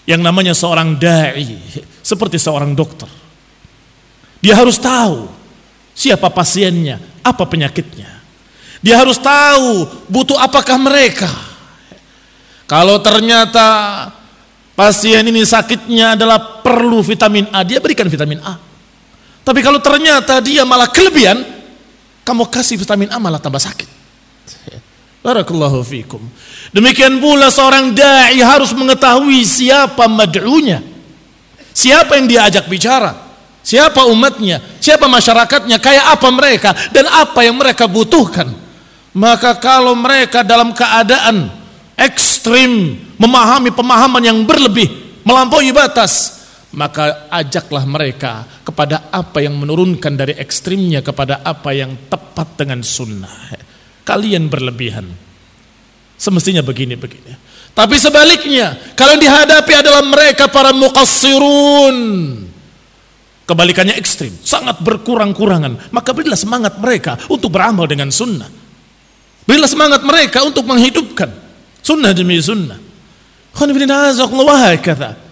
Yang namanya seorang da'i seperti seorang dokter. Dia harus tahu siapa pasiennya, apa penyakitnya. Dia harus tahu butuh apakah mereka. Kalau ternyata pasien ini sakitnya adalah perlu vitamin A, dia berikan vitamin A. Tapi kalau ternyata dia malah kelebihan, kamu kasih vitamin A malah tambah sakit. Barakallahu fikum. Demikian pula seorang da'i harus mengetahui siapa mad'unya, siapa yang dia ajak bicara, siapa umatnya, siapa masyarakatnya, kayak apa mereka dan apa yang mereka butuhkan. Maka kalau mereka dalam keadaan ekstrim, memahami pemahaman yang berlebih, melampaui batas, maka ajaklah mereka kepada apa yang menurunkan dari ekstrimnya kepada apa yang tepat dengan sunnah. Kalian berlebihan, semestinya begini-begini. Tapi sebaliknya, kalau dihadapi adalah mereka para muqassirun, kebalikannya ekstrim, sangat berkurang-kurangan, maka berilah semangat mereka untuk beramal dengan sunnah. Berilah semangat mereka untuk menghidupkan sunnah demi sunnah.